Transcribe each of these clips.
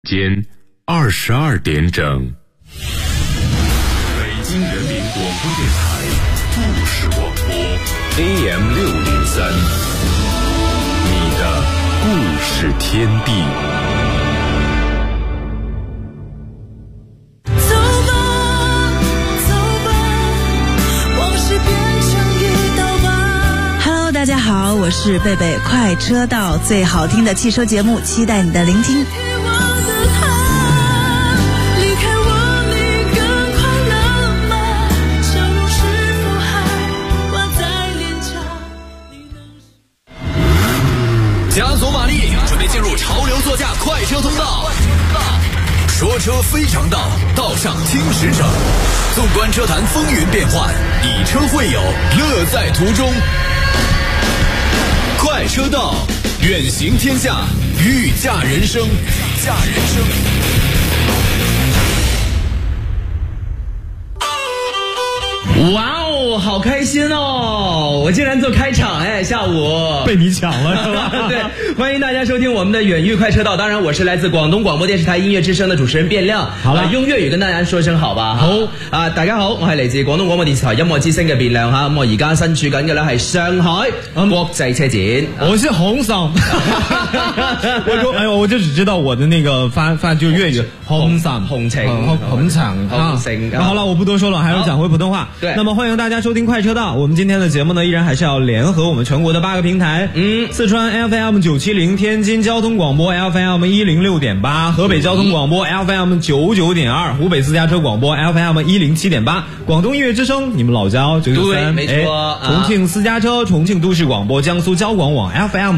间22点整。北京人民广播电台故事广播 AM603， 你的故事天地。 大家好，我是贝贝，快车道最好听的汽车节目，期待你的聆听。 加速马力，准备进入潮流座驾快车通道。说车非常道，道上听实诚。纵观车坛风云变幻，以车会友，乐在途中。快车道，远行天下，御驾人生，御驾人生。 哇哦，好开心哦！我竟然做开场哎，下午被你抢了是吧？ 对，欢迎大家收听我们的远域快车道。当然，我是来自廣東廣播電視台音樂之聲的主持人變亮。 好了， 用粵語跟大家說聲好吧。 好啊，大家好，我係嚟自廣東廣播電視台音樂之聲嘅變亮吓。咁我而家身處緊嘅咧係上海國際車展。 我是紅嗓，我就只知道我的那個發就是粵語紅嗓紅情紅場紅情。 好了，我不多說了，還是講回普通話。 對， 那麼歡迎大家收聽快車道。我們今天的節目呢，依然還是要聯合我們全國的8個平台。四川 FM970， 天津交通廣播 FM106.8， 河北交通廣播 FM99.2， 湖北私家車廣播 FM107.8， 廣東音樂之聲，你們老家993， 沒錯。 重慶私家車，重慶都市廣播，江蘇交廣網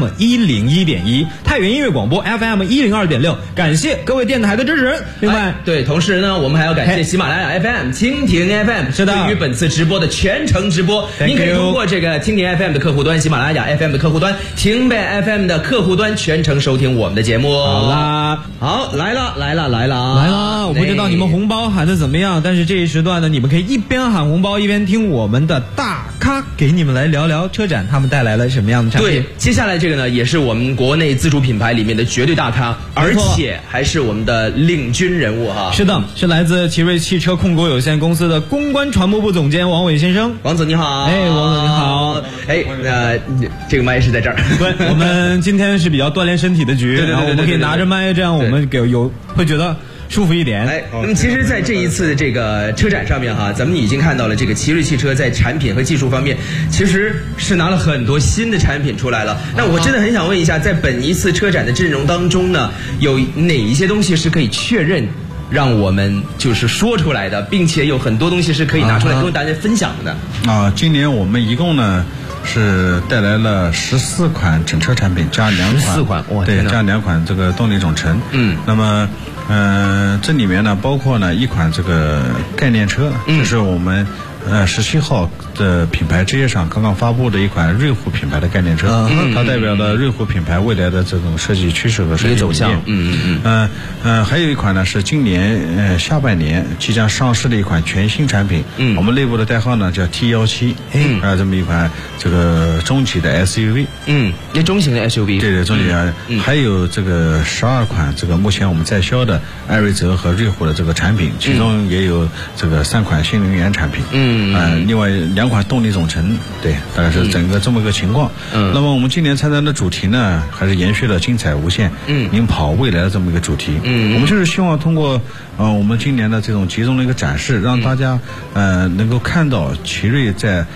FM101.1， 太原音樂廣播 FM102.6。感謝各位電台的支持。另外， 對，同時呢，我們還要感謝喜馬拉雅 FM、蜻蜓 FM， 是的，對於本次直播的全程直播，您可以通過這個蜻蜓 FM 的客戶端、喜馬拉雅 FM 的客戶端、聽北 FM 的客戶端全程收聽我們的節目。 好啦， 好，來了！ 我不知道你們紅包喊得怎麼樣，但是這一時段呢，你們可以一邊喊紅包，一邊聽我們的大咖給你們來聊聊車展，他們帶來了什麼樣的產品。 對，接下來這個呢，也是我們國內自主品牌裏面的絕對大咖，而且還是我們的領軍人物哈。 是的，是來自奇瑞汽車控股有限公司的公關傳播部總監王偉先生。 王總你好。 哎，王總你好。 哎，這個麥是在這兒。 對，我們今天是比較鍛鍊身體的局，然後我們可以拿着麥，這樣我們會覺得舒服一點。 哎，那麼其實在這一次這個車展上面哈，咱們已經看到了這個奇瑞汽車在產品和技術方面，其實是拿了很多新的產品出來了。那我真的很想問一下，在本一次車展的陣容當中呢，有哪一些東西是可以確認讓我們就是說出來的，並且有很多東西是可以拿出來跟大家分享的？ 今年我們一共呢是帶來了14款整車產品加2款，對，加2款這個動力總成。那麼這裡面呢包括呢一款這個概念車，就是我們17號的品牌之夜上剛剛發布的一款瑞虎品牌的概念車，它代表了瑞虎品牌未來的這種設計趨勢和設計走向。還有一款呢是今年下半年即將上市的一款全新產品，我們內部的代號呢叫 T17，這麼一款這個中級的 SUV， 那中型的 SUV， 對，中級的，還有這個12款這個目前我們在銷的艾瑞澤和瑞虎的這個產品，其中也有這個3款新能源產品，另外2款動力總成，對，大概是整個這麼一個情況。那麼我們今年參展的主題呢，還是延續了精彩無限，領跑未來的這麼一個主題。我們就是希望通過我們今年的這種集中的一個展示，讓大家能夠看到奇瑞在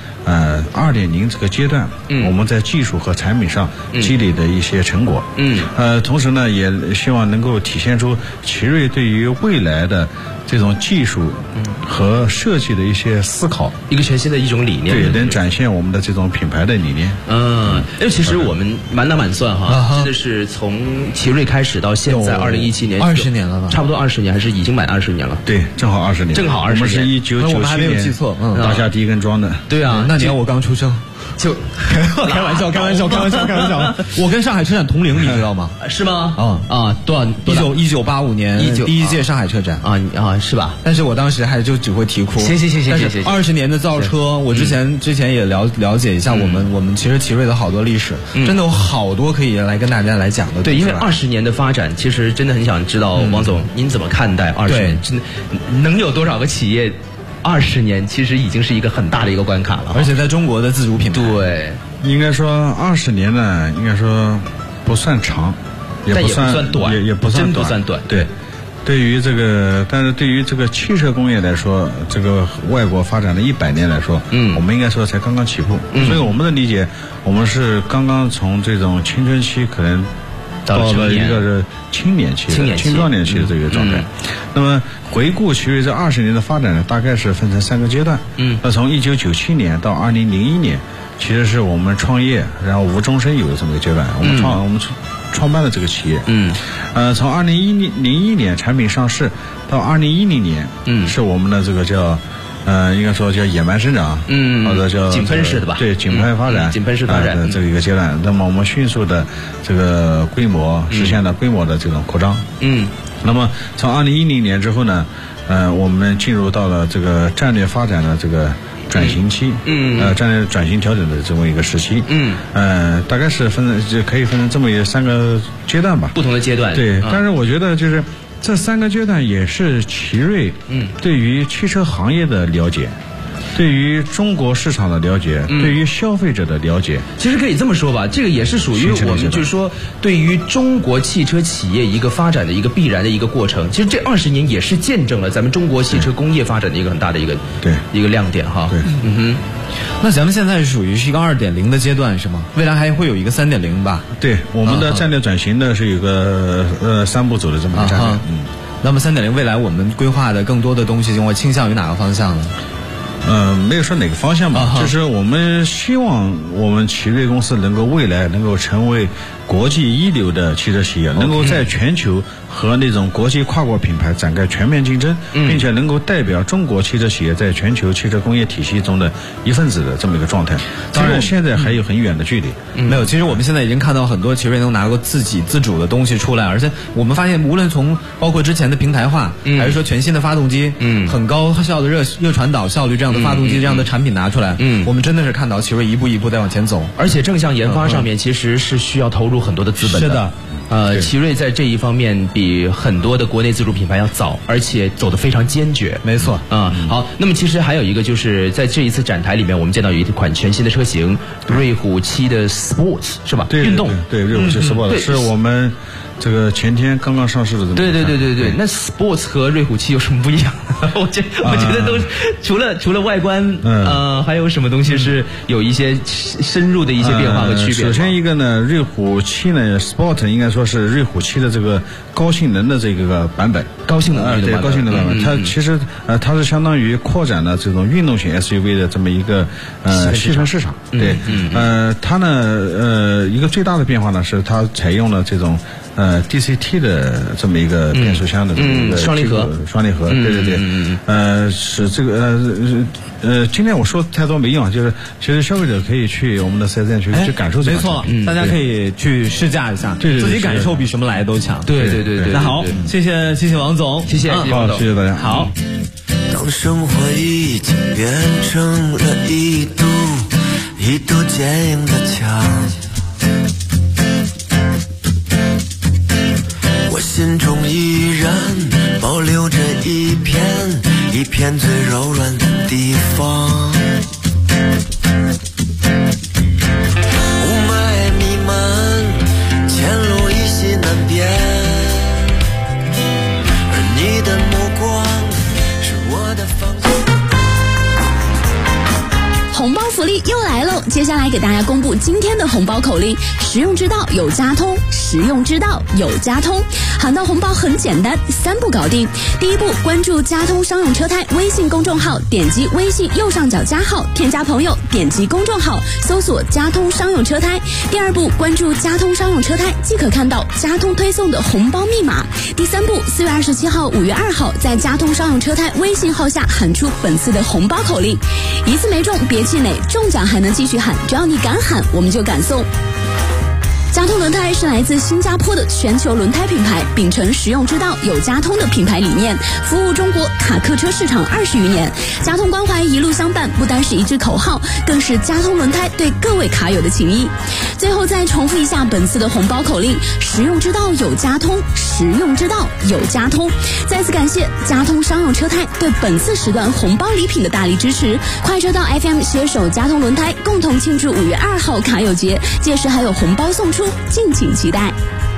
2.0這個階段，我們在技術和產品上積累的一些成果。同時呢，也希望能夠體現出奇瑞對於未來的這種技術和設計的一些思考， 一個全新的一種理念， 對，能展現我們的這種品牌的理念。 因為其實我們滿打滿算哈，真的是從奇瑞開始到現在2017年 ，20年了吧？ 差不多20年，還是已經滿20年了？ 對，正好20年。 正好20年。 我們是1997年， 我們還沒有記錯， 打下第一根樁的。 對啊， 那年我剛出生。 就开玩笑。我跟上海车展同龄，你知道吗？ 是吗？多少 ？1985年第一届上海车展是吧？ 但是我当时还就只会啼哭。 行。 20年的造车，我之前也了解一下我们其实奇瑞的好多历史，真的有好多可以来跟大家来讲的。 对，因为20年的发展，其实真的很想知道王总您怎么看待20年？真的能有多少个企业？20年其实已经是一个很大的一个关卡了， 而且在中国的自主品牌， 对， 应该说20年呢，应该说不算长，也不算短， 也不算真不算短。 对，对于这个，但是对于这个汽车工业来说，这个外国发展了100年来说，我们应该说才刚刚起步。所以我们的理解，我们是刚刚从这种青春期可能到了一个是青年期、青壮年期的这个状态。那么回顾奇瑞这20年的发展呢，大概是分成3个阶段。那从1997年到2001年，其实是我们创业，然后无中生有的这么一个阶段。我们创办了这个企业。从2001年产品上市到2010年，是我们的这个叫。应该说叫野蛮生长，或者叫井喷式的吧？ 对，井喷发展， 井喷式发展的这个一个阶段。那么我们迅速的这个规模实现了规模的这种扩张。那么从2010年之后呢，我们进入到了这个战略发展的这个转型期，战略转型调整的这么一个时期。大概是可以分成这么3个阶段吧， 不同的阶段。 对，但是我觉得就是。这3个阶段也是奇瑞对于汽车行业的了解，对于中国市场的了解，对于消费者的了解。 其实可以这么说吧，这个也是属于我们就是说对于中国汽车企业一个发展的一个必然的一个过程。其实这20年也是见证了咱们中国汽车工业发展的一个很大的一个亮点哈。 对， 那咱们现在是属于是一个2.0的阶段是吗？未来还会有一个3.0吧？ 对，我们的战略转型呢是有个3步走的这么一个战略。 那么3.0未来我们规划的更多的东西，会倾向于哪个方向呢？ 没有说哪个方向吧，就是我们希望我们奇瑞公司未来能够成为国际一流的汽车企业，能够在全球和那种国际跨国品牌展开全面竞争，并且能够代表中国汽车企业在全球汽车工业体系中的一份子的这么一个状态。当然，现在还有很远的距离。 没有，其实我们现在已经看到很多奇瑞能拿过自主的东西出来，而且我们发现，无论从包括之前的平台化，还是说全新的发动机，很高效的热传导效率这样的发动机这样的产品拿出来，我们真的是看到奇瑞一步一步在往前走， 而且正向研发上面其实是需要投入很多的资本的。 是的。 奇瑞在这一方面比很多的国内自主品牌要早，而且走得非常坚决。 没错。 好，那么其实还有一个就是在这一次展台里面，我们见到有一款全新的车型，瑞虎7的 Sports 是吧？ 对， 运动。 对，瑞虎7 Sports 是我们这个前天刚刚上市的这么。 对。那 Sports 和瑞虎7有什么不一样？我觉得都除了外观，还有什么东西是有一些深入的一些变化和区别？ 首先一个呢，瑞虎7呢 Sport 应该说是瑞虎7的这个高性能的这个版本。 高性能对高性能版本，它其实它是相当于扩展了这种运动型 SUV 的这么一个细分市场。对，它呢一个最大的变化呢是它采用了这种DCT 的这么一个变速箱的这么一个双离合， 对。是这个今天我说太多没用，就是其实消费者可以去我们的4S店去感受这个。 没错，大家可以去试驾一下，自己感受比什么来都强。 对。 那好，谢谢王总， 谢谢。 好，谢谢大家。 好。 当生活已经变成了一堵坚硬的墙，我心中依然保留着一片最柔软的地方。雾霾弥漫，前路依稀难辨，而你的目光是我的方向。 红包福利又来喽！接下来给大家公布今天的红包口令：实用之道有家通，实用之道有家通。 喊到红包很简单，3步搞定。第一步，关注佳通商用车胎微信公众号，点击微信右上角加号，添加朋友，点击公众号，搜索佳通商用车胎。第二步，关注佳通商用车胎，即可看到佳通推送的红包密码。第三步，4月27号、5月2号，在佳通商用车胎微信号下喊出本次的红包口令，一次没中别气馁，中奖还能继续喊，只要你敢喊，我们就敢送。佳通轮胎是来自新加坡的全球轮胎品牌，秉承实用之道有佳通的品牌理念，服务中国卡客车市场20余年。佳通关怀一路相伴，不单是一句口号，更是佳通轮胎对各位卡友的情谊。最后再重复一下本次的红包口令：实用之道有佳通，实用之道有佳通。再次感谢佳通商用车胎对本次时段红包礼品的大力支持。快车道 FM 携手佳通轮胎，共同庆祝5月2号卡友节，届时还有红包送出，敬请期待。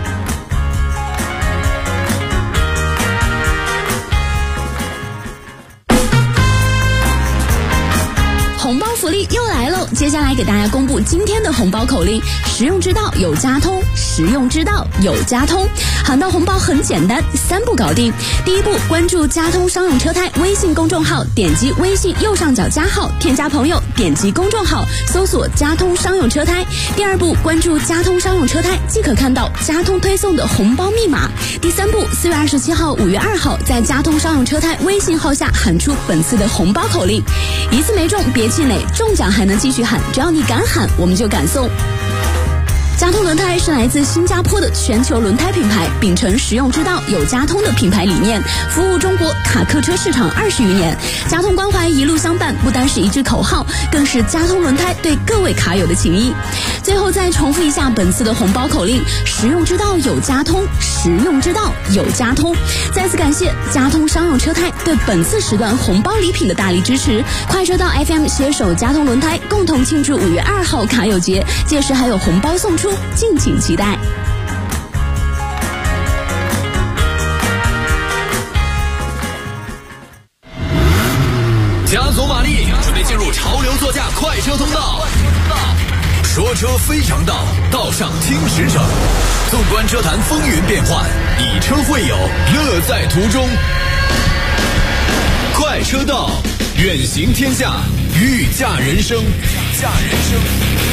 红包福利又来喽！接下来给大家公布今天的红包口令：实用之道有佳通，实用之道有佳通。喊到红包很简单，3步搞定。第一步，关注佳通商用车胎微信公众号，点击微信右上角加号，添加朋友，点击公众号，搜索佳通商用车胎。第二步，关注佳通商用车胎，即可看到佳通推送的红包密码。第三步，4月27号、5月2号，在佳通商用车胎微信号下喊出本次的红包口令，一次没中别气馁，中奖还能继续喊，只要你敢喊，我们就敢送。佳通轮胎是来自新加坡的全球轮胎品牌，秉承实用之道有佳通的品牌理念，服务中国卡客车市场20余年。佳通关怀一路相伴，不单是一句口号，更是佳通轮胎对各位卡友的情谊。最后再重复一下本次的红包口令：实用之道有佳通，实用之道有佳通。再次感谢佳通商用车胎对本次时段红包礼品的大力支持。快车道 FM 携手佳通轮胎，共同庆祝5月2号卡友节，届时还有红包送出，敬请期待。 加足马力，准备进入潮流座驾快车通道。说车非常道，道上听实诚。纵观车坛风云变幻，以车会友，乐在途中。快车道，远行天下，御驾人生。御驾人生。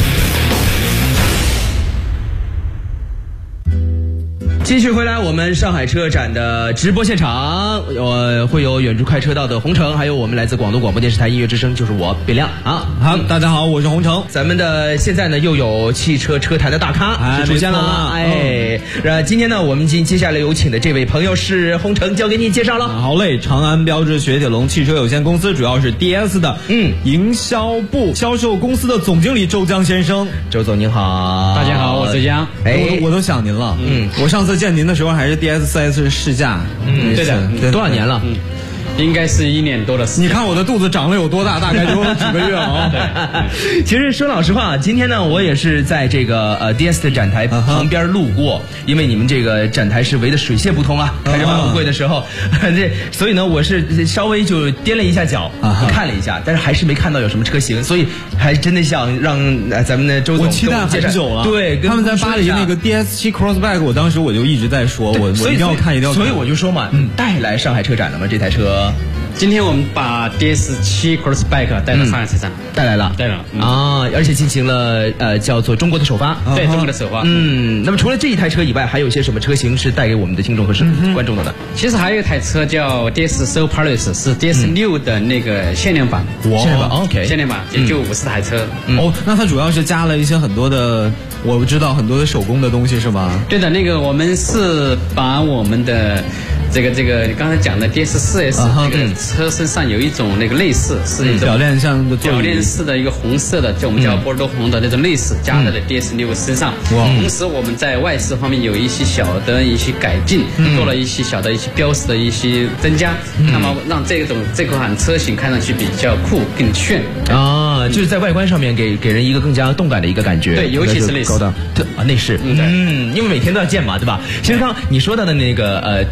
继续回来，我们上海车展的直播现场，会有远驻快车道的洪城，还有我们来自广东广播电视台音乐之声，就是我变亮啊。 好，大家好，我是洪城。 咱们的现在呢，又有汽车车坛的大咖出现了。今天呢，我们接下来有请的这位朋友是洪城，交给你介绍了。 好嘞，长安标致雪铁龙汽车有限公司主要是 DS 的营销部销售公司的总经理周江先生。 周总您好。 大家好，我是周江。 我都想您了。我上次见您的时候还是 DS4S 试驾。 对的。 多少年了？ 应该是1年多的时间。 你看我的肚子长了有多大，大概就几个月啊。对。 其实说老实话，今天呢，我也是在这个DS 的展台旁边路过，因为你们这个展台是围得水泄不通啊，开着发布会的时候，所以呢，我是稍微就踮了一下脚，看了一下，但是还是没看到有什么车型，所以还真的想让咱们的周总我期待很久了。 对， 他们在巴黎那个 DS7 Crossback， 我当时我就一直在说，我一定要看，一定要看。 所以我就说嘛，带来上海车展了吗？这台车。 今天我们把 DS7 Crossback 带到上海车展， 带来了啊，而且进行了叫做中国的首发， 对，中国的首发。 那么除了这一台车以外，还有些什么车型是带给我们的听众和观众的呢？ 其实还有一台车叫 DS Soul Palace， 是 DS6 的那个限量版。 限量版 ，OK， 限量版也就50台车。 那它主要是加了一些很多的，我知道很多的手工的东西是吗？ 对的，那个我们是把我们的这个你刚才讲的 DS4S 这个车身上有一种那个内饰，是一种铰链像的铰链式的一个红色的，就我们叫波尔多红的那种内饰，加在了 DS6 身上。同时我们在外饰方面有一些小的一些改进，做了一些小的一些标识的一些增加，那么让这款车型看上去比较酷更炫啊，就是在外观上面给人一个更加动感的一个感觉。 对，尤其是内饰高档内饰。因为每天都要见嘛，对吧？其实刚你说到的那个DS7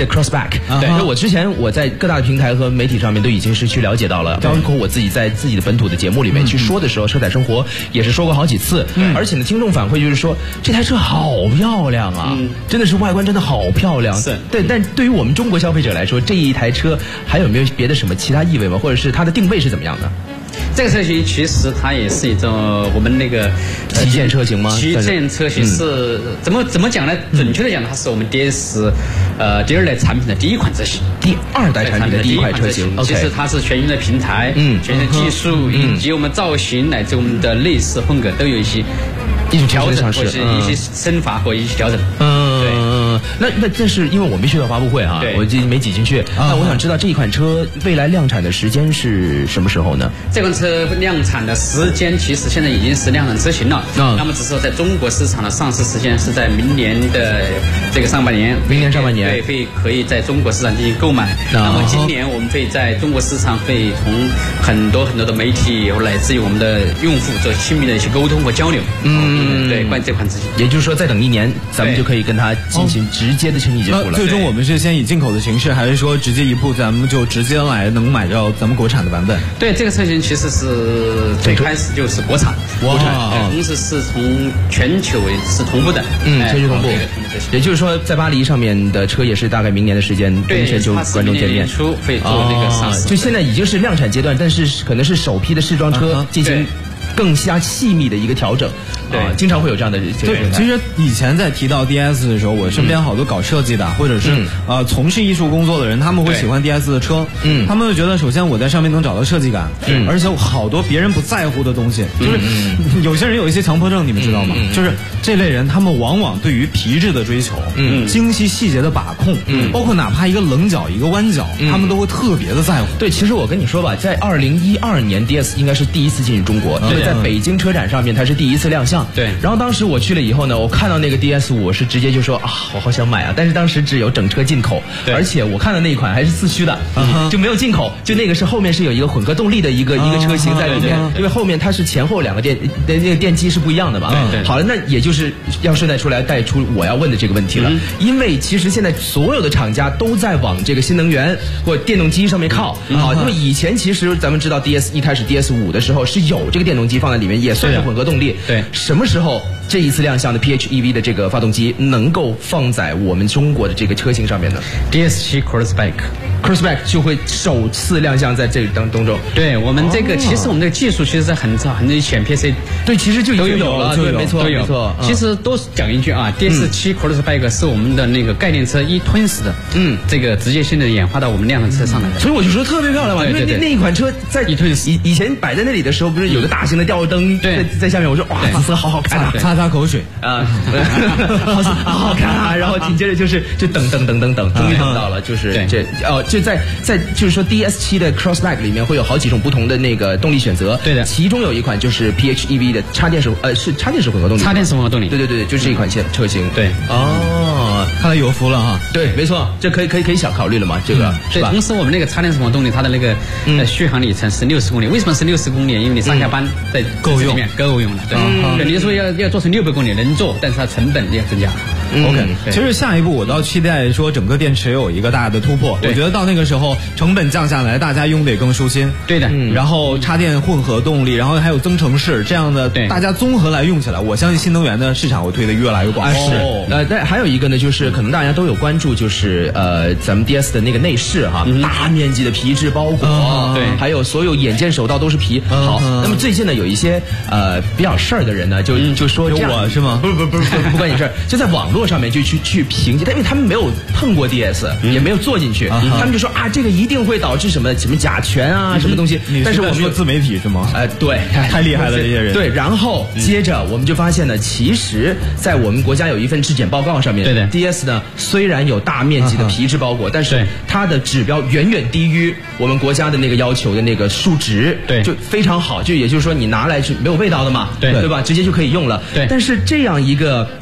的 Crossback。 对， 因为我之前我在各大的平台和媒体上面都已经是去了解到了，包括我自己在自己的本土的节目里面去说的时候，车载生活也是说过好几次。而且呢，听众反馈就是说这台车好漂亮啊，真的是外观真的好漂亮。 是对，但对于我们中国消费者来说，这一台车还有没有别的什么其他意味吗？或者是它的定位是怎么样的？ 这个车型其实它也是一种我们那个旗舰车型吗？ 旗舰车型是怎么讲呢？准确的讲，它是我们 DS 第2代产品的第一款车型， 第2代产品的第一款车型。 其实它是全新的平台，全新的技术，以及我们造型乃至我们的内饰风格都有一些调整，或者是一些升华或一些调整。 那这是因为我没去到发布会啊，我没挤进去。那我想知道这一款车未来量产的时间是什么时候呢？ 这款车量产的时间其实现在已经是量产车型了，那么只是在中国市场的上市时间是在明年的这个上半年。 明年上半年， 对，可以在中国市场进行购买。那么今年我们会在中国市场会同很多的媒体乃至于我们的用户做亲密的一些沟通和交流。对，关于这款车型， 也就是说再等1年，咱们就可以跟它进行直接的亲密接触了。 最终我们是先以进口的形式，还是说直接一步咱们就直接来能买到咱们国产的版本？ 对，这个车型其实是最开始就是国产，同时是从全球是同步的， 全球同步。也就是说，在巴黎上面的车也是大概明年的时间跟全球观众见面。 初会做这个上市， 就现在已经是量产阶段，但是可能是首批的试装车进行更加细密的一个调整。对，经常会有这样的。 对，其实以前在提到 DS 的时候，我身边好多搞设计的，或者是从事艺术工作的人，他们会喜欢 DS 的车。他们会觉得，首先我在上面能找到设计感，而且好多别人不在乎的东西，就是有些人有一些强迫症，你们知道吗？就是这类人，他们往往对于皮质的追求，精细细节的把控，包括哪怕一个棱角、一个弯角，他们都会特别的在乎。 对，其实我跟你说吧，在2012年 DS 应该是第一次进入中国，因为在北京车展上面它是第一次亮相。 对， 然后当时我去了以后呢，我看到那个 DS5，我是直接就说啊，我好想买啊！但是当时只有整车进口，而且我看的那一款还是四驱的，就没有进口，就那个是后面是有一个混合动力的一个车型在里面，因为后面它是前后2个那个电机是不一样的嘛。好了，那也就是要顺带带出我要问的这个问题了，因为其实现在所有的厂家都在往这个新能源或电动机上面靠。好，那么以前其实咱们知道 DS 一开始 DS5的时候是有这个电动机放在里面，也算是混合动力。 对， 什么时候这一次亮相的 PHEV 的这个发动机能够放在我们中国的这个车型上面呢？ DS7 Crossback 就会首次亮相在这当中。 对，我们这个其实我们这个技术其实在很早以前 PC 对，其实就已经有了， 对， 没错。 其实多讲一句啊，DS7 Crossback 是我们的那个概念车吞噬的，这个直接性的演化到我们量产车上来的。 所以我就说特别漂亮嘛，因为那一款车在以前摆在那里的时候，不是有个大型的吊灯在下面，我说哇，紫色好好看啊， 擦口水啊，好好看啊。然后紧接着就等，终于等到了，就是就在就是说 DS7 的 Crossback 里面会有好几种不同的那个动力选择。 对的， 其中有一款就是 PHEV 的插电式混合动力。 插电式混合动力。 对，就是这一款车型。 对。 看来有福了哈。 对，没错，这可以小考虑了嘛，这个。 对，同时我们那个插电式混合动力，它的那个续航里程是60公里。为什么是60公里？因为你上下班在够用了。对，你说要做成600公里能做，但是它成本要增加。 OK， 其实下一步我倒期待说整个电池有一个大的突破。我觉得到那个时候成本降下来，大家用的也更舒心。 对的， 然后插电混合动力，然后还有增程式这样的，大家综合来用起来，我相信新能源的市场会推得越来越广。 但还有一个呢，就是可能大家都有关注，就是咱们 DS 的那个内饰哈，大面积的皮质包裹， 对， 还有所有眼见手到都是皮。好，那么最近呢有一些比较事儿的人呢，就说这样， 有我是吗？ 不关你事儿，就在网络上面就去评价，因为他们没有碰过 DS，也没有坐进去，他们就说啊，这个一定会导致什么甲醛啊，什么东西。但是我们说自媒体是吗？ 对， 太厉害了这些人。 对，然后接着我们就发现呢，其实，在我们国家有一份质检报告上面， 对的 ，DS 呢虽然有大面积的皮质包裹，但是它的指标远远低于我们国家的那个要求的那个数值， 对， 就非常好，就也就是说你拿来是没有味道的嘛， 对吧？直接就可以用了。 对， 但是这样一个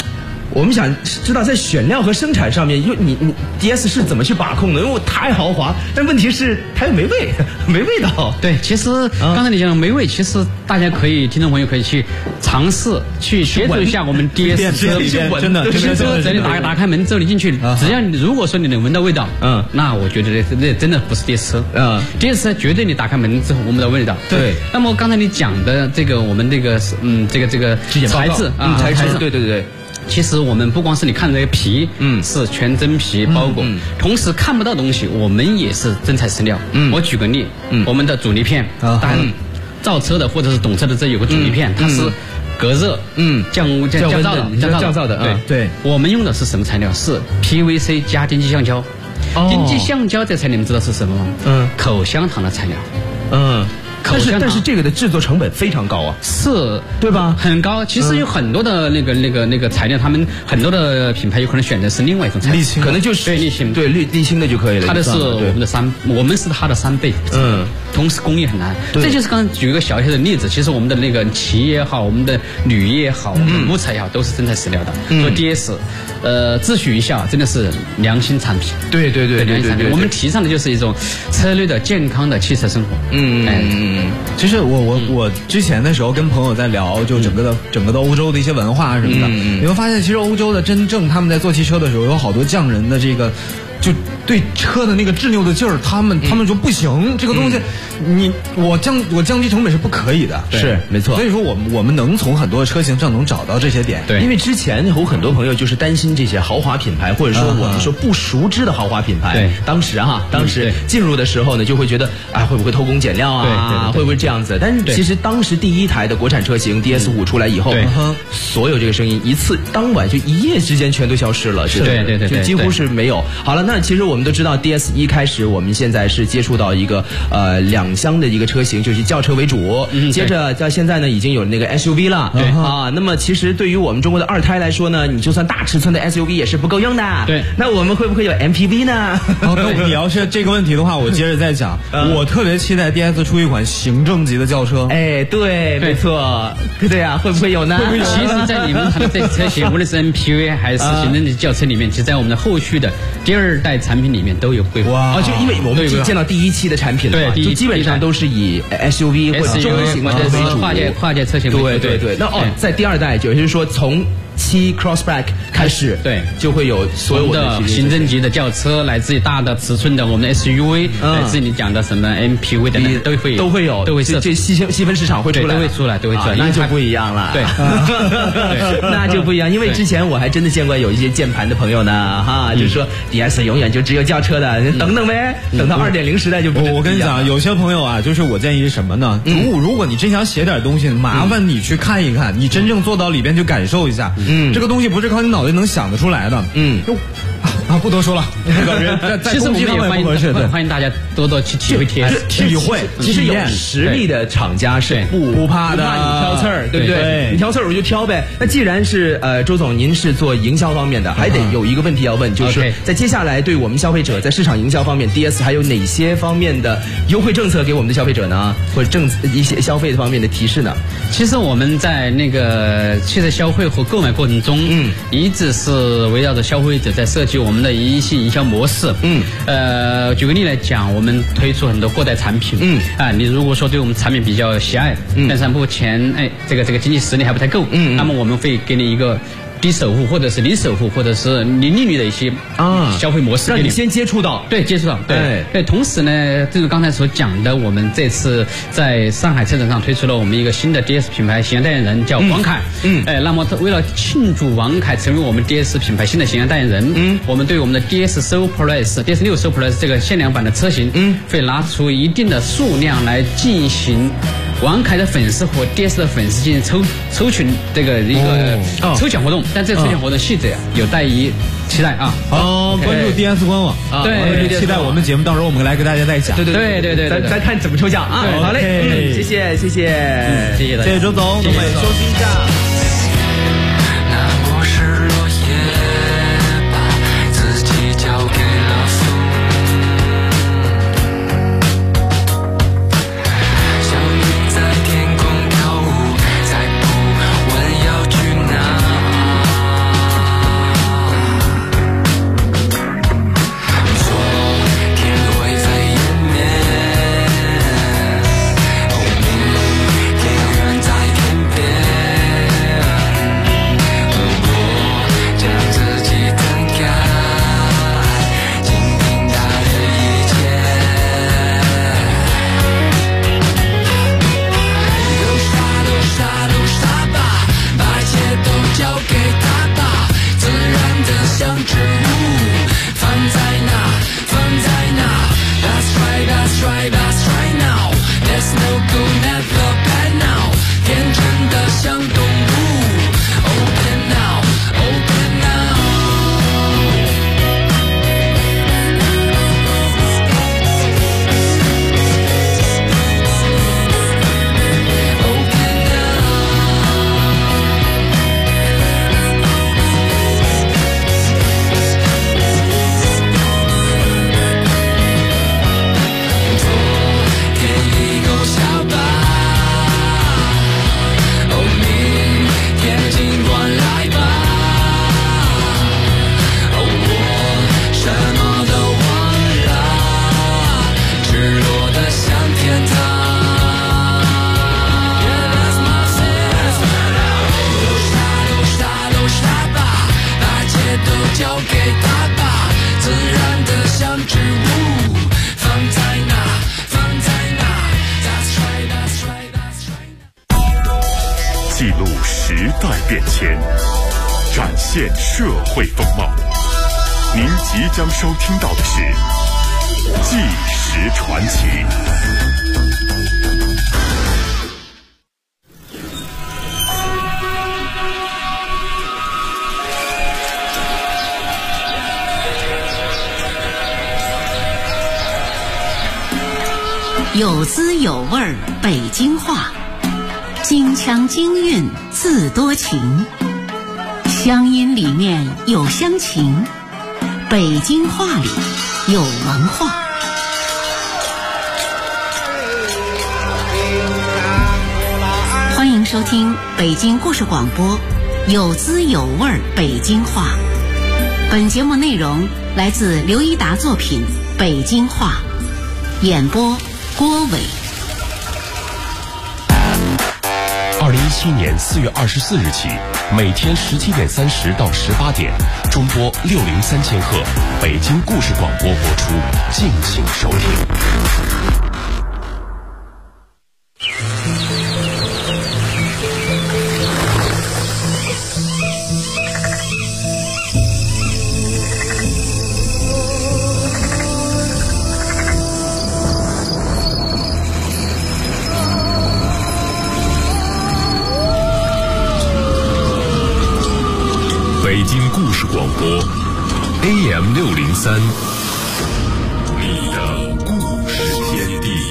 我们想知道在选料和生产上面，你 DS 是怎么去把控的？因为太豪华，但问题是它又没味，没味道。 对，其实刚才你讲的没味，其实大家可以，听众朋友可以去尝试去接触一下我们 DS 车， 真的， 这里打开门之后你进去，只要如果说你能闻到味道，那我觉得这真的不是 DS 车，DS 车绝对你打开门之后闻不到味道。 对。 那么刚才你讲的这个我们这个这个材质材质，对。 其实我们不光是你看这个皮，是全真皮包裹，同时看不到东西，我们也是真材实料。我举个例，我们的阻尼片，当然造车的或者是懂车的这有个阻尼片，它是隔热，降噪的， 对。 我们用的是什么材料？是 PVC 加丁基橡胶。丁基橡胶这材料你们知道是什么吗？口香糖的材料。 但是这个的制作成本非常高啊， 是， 对吧？ 很高。其实有很多的那个材料，他们很多的品牌有可能选的是另外一种材料， 沥青， 可能就是对沥青， 对沥青的就可以了。 它的是我们是它的3倍。同时工艺很难。这就是刚才举一个小小的例子，其实我们的那个漆也好，我们的铝也好，我们的木材也好，都是真材实料的。所以 DS，自诩一下，真的是良心产品。 对。 我们提倡的就是一种车内的健康的汽车生活。 其实我之前的时候跟朋友在聊，就整个的欧洲的一些文化什么的，你会发现，其实欧洲的真正他们在做汽车的时候，有好多匠人的这个。就对车的那个执拗的劲儿，他们说不行，这个东西，我降低成本是不可以的， 是没错。 所以说我们能从很多车型上能找到这些点， 对。因为之前有很多朋友就是担心这些豪华品牌，或者说我们说不熟知的豪华品牌， 对。 当时进入的时候呢，就会觉得会不会偷工减料啊，会不会这样子？但是其实当时第一台的国产车型 DS5 出来以后，所有这个声音当晚就一夜之间全都消失了， 对， 就几乎是没有。好了。那其实我们都知道 DS1 开始，我们现在是接触到一个2厢的一个车型，就是轿车为主。接着到现在呢，已经有那个 SUV 了。那么其实对于我们中国的二胎来说呢，你就算大尺寸的 SUV 也是不够用的。 对。 那我们会不会有 MPV 呢？ 你要是这个问题的话，我接着再讲。我特别期待 DS 出一款行政级的轿车。 对，没错。对啊，会不会有呢？ 其实，在你们谈的这车型，无论是 MPV 还是行政级轿车里面，其实在我们的后续的第2代产品里面都有规划。 就因为我们见到第1期的产品了，就基本上都是以 SUV 或者中型车为主， 跨界车型为主。 对。那在第2代，就是说从7 Crossback 开始， 对， 就会有所有的行政级的轿车，来自于大的尺寸的我们的 SUV，来自于你讲的什么 MPV 等等，都会有， 这细分市场会出来， 都会出来， 那就不一样了。对，那就不一样，因为之前我还真的见过有一些键盘的朋友呢，就是说 DS 永远就只有轿车的，等等呗，等到2.0时代就不。 我跟你讲，有些朋友啊，就是我建议是什么呢？如果你真想写点东西，麻烦你去看一看，你真正坐到里边去感受一下。这个东西不是靠你脑袋能想得出来的。不多说了。 其实我们也欢迎大家多多去体会。 其实有实力的厂家是不怕的，你挑刺儿，对不对？你挑刺儿我就挑呗。那既然是周总您是做营销方面的，还得有一个问题要问，就是在接下来对我们消费者在市场营销方面 ，DS 还有哪些方面的优惠政策给我们的消费者呢？或者一些消费方面的提示呢？ 其实我们在那个汽车消费和购买过程中，一直是围绕着消费者在设计我们的一系营销模式。举个例来讲，我们推出很多过代产品。你如果说对我们产品比较喜爱，但是目前这个经济实力还不太够，那么我们会给你一个低首付或者是零首付或者是零利率的一些消费模式， 让你先接触到。 对。同时呢，正如刚才所讲的，我们这次在上海车展上推出了我们一个新的 DS 品牌形象代言人，叫王凯。那么为了庆祝王凯成为我们 DS 品牌新的形象代言人，我们对我们的 DS Soul Plus、DS6 Soul Plus 这个限量版的车型，会拿出一定的数量来进行王凯的粉丝和 DS 的粉丝进行抽取这个一个抽奖活动。但这个抽奖活动细节有待于期待啊！ 关注 DS 官网， 对， 期待我们节目到时候我们来给大家再讲。 对， 咱看怎么抽奖啊！好嘞，谢谢大家， 谢谢周总，我们休息一下。 社会风貌。您即将收听到的是纪实传奇。 有滋有味儿北京话，京腔京韵自多情，乡音里面有乡情，北京话里有文化。欢迎收听北京故事广播，有滋有味儿北京话。本节目内容来自刘一达作品《北京话》，演播郭伟。 2017年4月24日起，每天17点30到18点，中波603000赫，北京故事广播播出，敬请收听。 北京故事广播 AM603， 你的故事天地。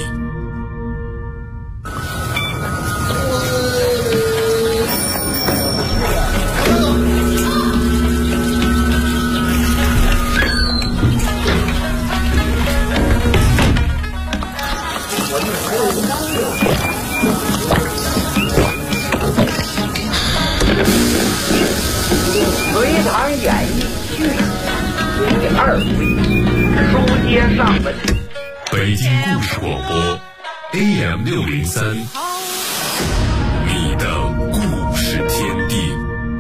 隋唐演义序第2回，书接上文。 北京故事广播 AM603， 你的故事天地。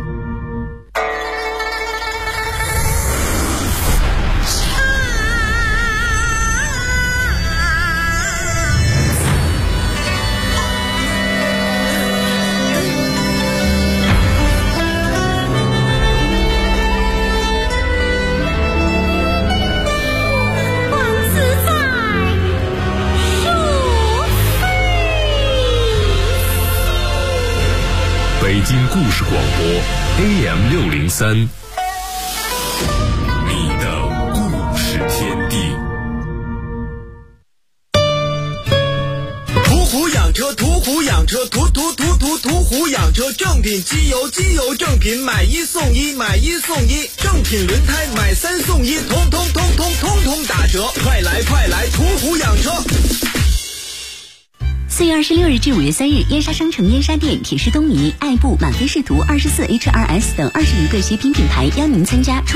北京故事广播 AM603， 你的故事天地。 途虎养车，途虎养车，途虎养车，正品机油，机油正品，买1送1，买1送1，正品轮胎买3送1，通通打折，快来快来，途虎养车。 4月26日至5月3日，燕莎商城、燕莎店、铁狮东尼、爱布、满飞仕途、24HRS 等20余个协品品牌邀您参加